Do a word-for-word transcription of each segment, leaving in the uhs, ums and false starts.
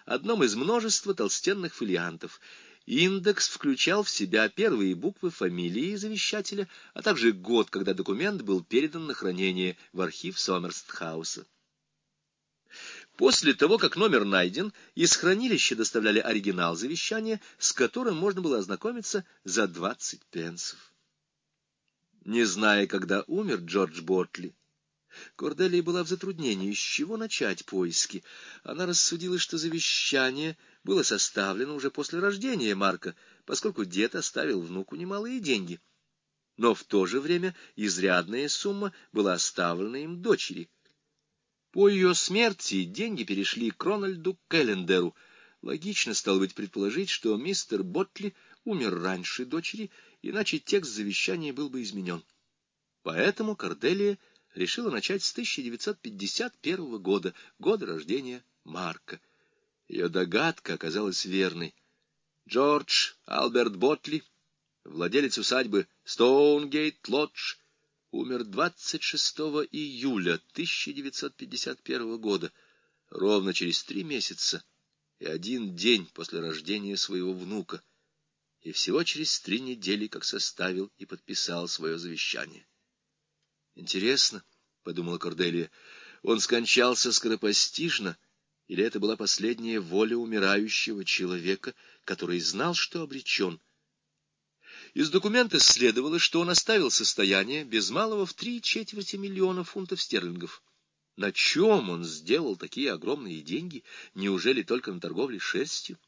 одном из множества толстенных фолиантов. Индекс включал в себя первые буквы фамилии завещателя, а также год, когда документ был передан на хранение в архив Сомерсет-хауса. После того, как номер найден, из хранилища доставляли оригинал завещания, с которым можно было ознакомиться за двадцать пенсов. Не зная, когда умер Джордж Ботли, Корделия была в затруднении, с чего начать поиски. Она рассудила, что завещание было составлено уже после рождения Марка, поскольку дед оставил внуку немалые деньги. Но в то же время изрядная сумма была оставлена им дочери. По ее смерти деньги перешли к Рональду Келлендеру. Логично стало быть предположить, что мистер Ботли умер раньше дочери, иначе текст завещания был бы изменен. Поэтому Корделия решила начать с тысяча девятьсот пятьдесят первого года, года рождения Марка. Ее догадка оказалась верной. Джордж Альберт Ботли, владелец усадьбы Стоунгейт-Лодж, умер двадцать шестого июля тысяча девятьсот пятьдесят первого года, ровно через три месяца и один день после рождения своего внука, и всего через три недели, как составил и подписал свое завещание. «Интересно, — подумала Корделия, — он скончался скоропостижно, или это была последняя воля умирающего человека, который знал, что обречен?» Из документа следовало, что он оставил состояние без малого в три четверти миллиона фунтов стерлингов. На чем он сделал такие огромные деньги? Неужели только на торговле шерстью?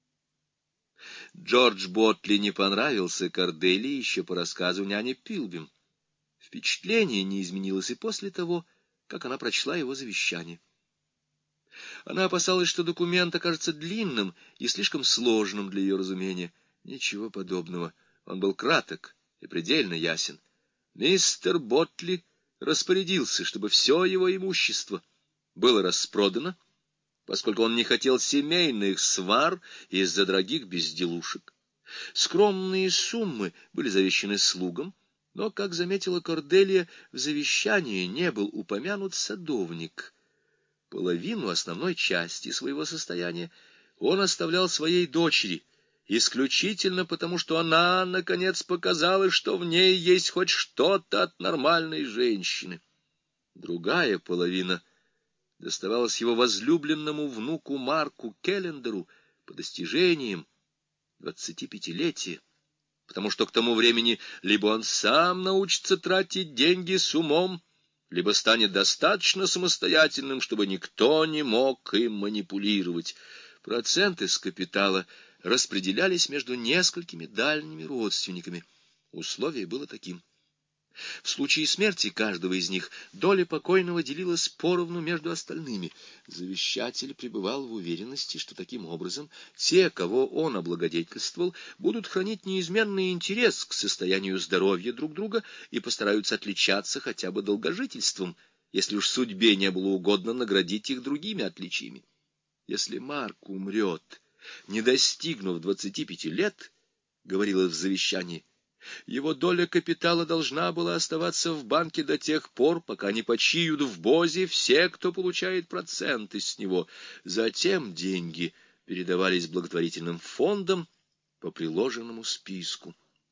Джордж Ботли не понравился Корделии еще по рассказу няни Пилбим. Впечатление не изменилось и после того, как она прочла его завещание. Она опасалась, что документ окажется длинным и слишком сложным для ее разумения. Ничего подобного. Он был краток и предельно ясен. Мистер Ботли распорядился, чтобы все его имущество было распродано, поскольку он не хотел семейных свар из-за дорогих безделушек. Скромные суммы были завещаны слугам, но, как заметила Корделия, в завещании не был упомянут садовник. Половину основной части своего состояния он оставлял своей дочери, исключительно потому, что она, наконец, показала, что в ней есть хоть что-то от нормальной женщины. Другая половина доставалась его возлюбленному внуку Марку Келлендеру по достижениям двадцатипятилетия, потому что к тому времени либо он сам научится тратить деньги с умом, либо станет достаточно самостоятельным, чтобы никто не мог им манипулировать. Проценты с капитала распределялись между несколькими дальними родственниками. Условие было таким: в случае смерти каждого из них доля покойного делилась поровну между остальными. Завещатель пребывал в уверенности, что таким образом те, кого он облагодетельствовал, будут хранить неизменный интерес к состоянию здоровья друг друга и постараются отличаться хотя бы долгожительством, если уж судьбе не было угодно наградить их другими отличиями. Если Марк умрет, не достигнув двадцати пяти лет, говорилось в завещании, его доля капитала должна была оставаться в банке до тех пор, пока не почиют в Бозе все, кто получает проценты с него. Затем деньги передавались благотворительным фондам по приложенному списку.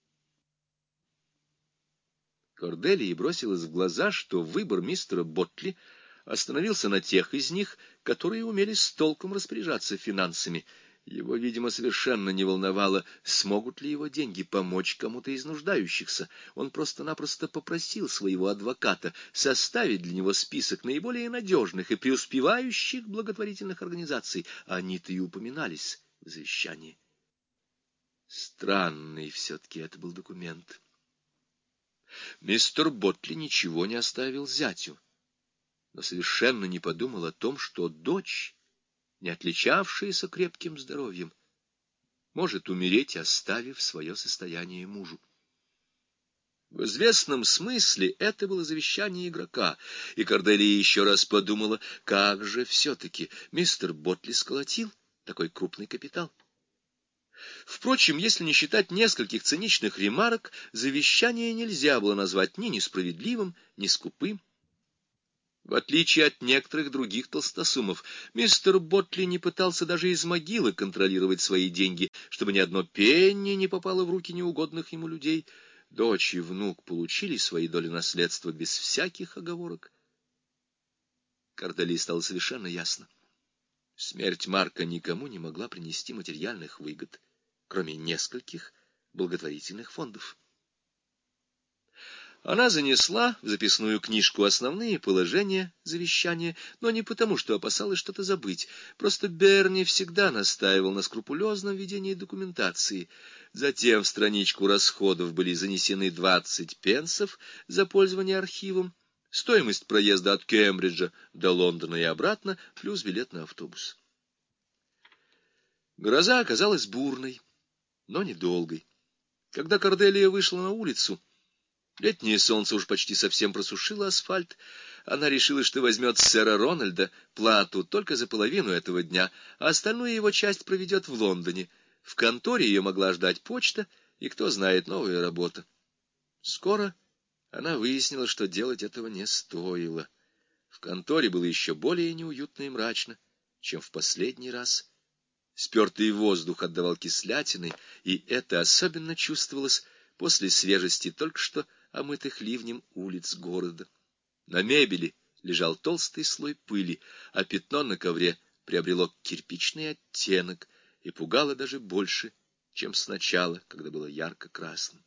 Корделии бросилось в глаза, что выбор мистера Ботли остановился на тех из них, которые умели с толком распоряжаться финансами. Его, видимо, совершенно не волновало, смогут ли его деньги помочь кому-то из нуждающихся. Он просто-напросто попросил своего адвоката составить для него список наиболее надежных и преуспевающих благотворительных организаций. Они-то и упоминались в завещании. Странный все-таки это был документ. Мистер Ботли ничего не оставил зятю, но совершенно не подумал о том, что дочь, не отличавшаяся крепким здоровьем, может умереть, оставив свое состояние мужу. В известном смысле это было завещание игрока, и Корделия еще раз подумала, как же все-таки мистер Ботли сколотил такой крупный капитал. Впрочем, если не считать нескольких циничных ремарок, завещание нельзя было назвать ни несправедливым, ни скупым. В отличие от некоторых других толстосумов, мистер Ботли не пытался даже из могилы контролировать свои деньги, чтобы ни одно пенни не попало в руки неугодных ему людей. Дочь и внук получили свои доли наследства без всяких оговорок. Корделии стало совершенно ясно. Смерть Марка никому не могла принести материальных выгод, кроме нескольких благотворительных фондов. Она занесла в записную книжку основные положения завещания, но не потому, что опасалась что-то забыть. Просто Берни всегда настаивал на скрупулезном ведении документации. Затем в страничку расходов были занесены двадцать пенсов за пользование архивом, стоимость проезда от Кембриджа до Лондона и обратно, плюс билет на автобус. Гроза оказалась бурной, но недолгой. Когда Корделия вышла на улицу, летнее солнце уж почти совсем просушило асфальт. Она решила, что возьмет с сэра Рональда плату только за половину этого дня, а остальную его часть проведет в Лондоне. В конторе ее могла ждать почта и, кто знает, новая работа. Скоро она выяснила, что делать этого не стоило. В конторе было еще более неуютно и мрачно, чем в последний раз. Спертый воздух отдавал кислятиной, и это особенно чувствовалось после свежести только что омытых ливнем улиц города. На мебели лежал толстый слой пыли, а пятно на ковре приобрело кирпичный оттенок и пугало даже больше, чем сначала, когда было ярко-красным.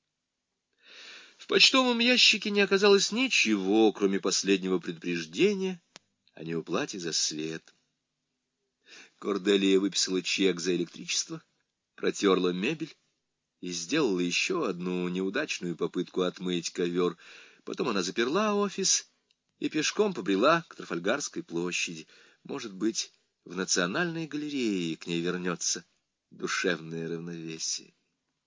В почтовом ящике не оказалось ничего, кроме последнего предупреждения о неуплате за свет. Корделия выписала чек за электричество, протерла мебель и сделала еще одну неудачную попытку отмыть ковер. Потом она заперла офис и пешком побрела к Трафальгарской площади. Может быть, в Национальной галерее к ней вернется душевное равновесие.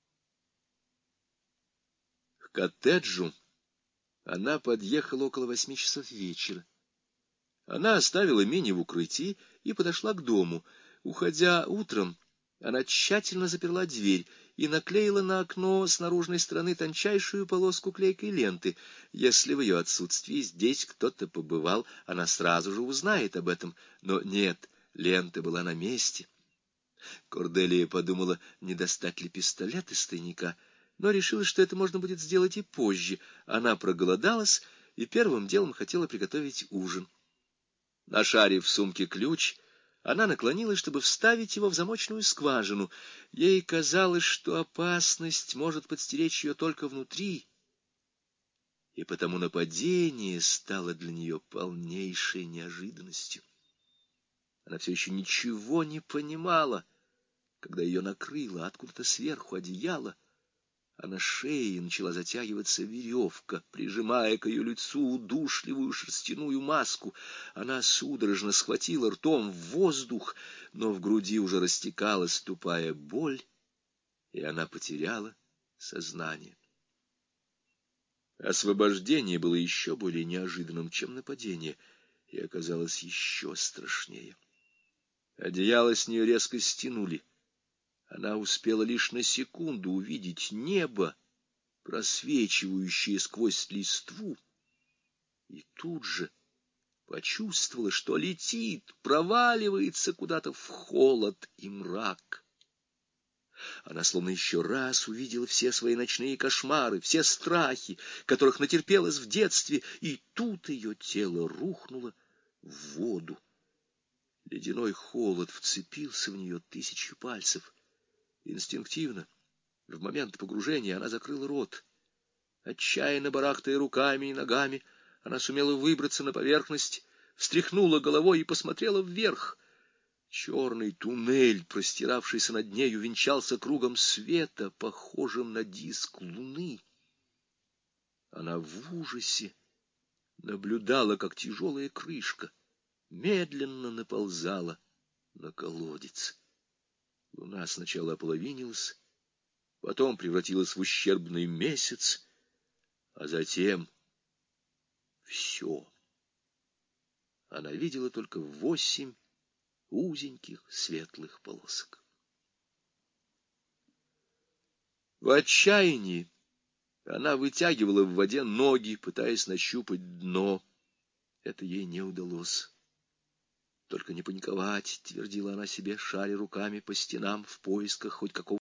К коттеджу она подъехала около восьми часов вечера. Она оставила Мини в укрытии и подошла к дому. Уходя утром, она тщательно заперла дверь и наклеила на окно с наружной стороны тончайшую полоску клейкой ленты. Если в ее отсутствии здесь кто-то побывал, она сразу же узнает об этом. Но нет, лента была на месте. Корделия подумала, не достать ли пистолет из тайника, но решила, что это можно будет сделать и позже. Она проголодалась и первым делом хотела приготовить ужин. Нашарив в сумке ключ, она наклонилась, чтобы вставить его в замочную скважину. Ей казалось, что опасность может подстеречь ее только внутри, и потому нападение стало для нее полнейшей неожиданностью. Она все еще ничего не понимала, когда ее накрыло откуда-то сверху одеяло, а на шее начала затягиваться веревка, прижимая к ее лицу удушливую шерстяную маску. Она судорожно схватила ртом в воздух, но в груди уже растекалась тупая боль, и она потеряла сознание. Освобождение было еще более неожиданным, чем нападение, и оказалось еще страшнее. Одеяло с нее резко стянули. Она успела лишь на секунду увидеть небо, просвечивающее сквозь листву, и тут же почувствовала, что летит, проваливается куда-то в холод и мрак. Она словно еще раз увидела все свои ночные кошмары, все страхи, которых натерпелась в детстве, и тут ее тело рухнуло в воду. Ледяной холод вцепился в нее тысячу пальцев. Инстинктивно, в момент погружения, она закрыла рот. Отчаянно барахтая руками и ногами, она сумела выбраться на поверхность, встряхнула головой и посмотрела вверх. Черный туннель, простиравшийся над нею, венчался кругом света, похожим на диск луны. Она в ужасе наблюдала, как тяжелая крышка медленно наползала на колодец. Луна сначала ополовинилась, потом превратилась в ущербный месяц, а затем все. Она видела только восемь узеньких светлых полосок. В отчаянии она вытягивала в воде ноги, пытаясь нащупать дно. это ей не удалось. «Только не паниковать», — твердила она себе, шаря руками по стенам в поисках хоть какого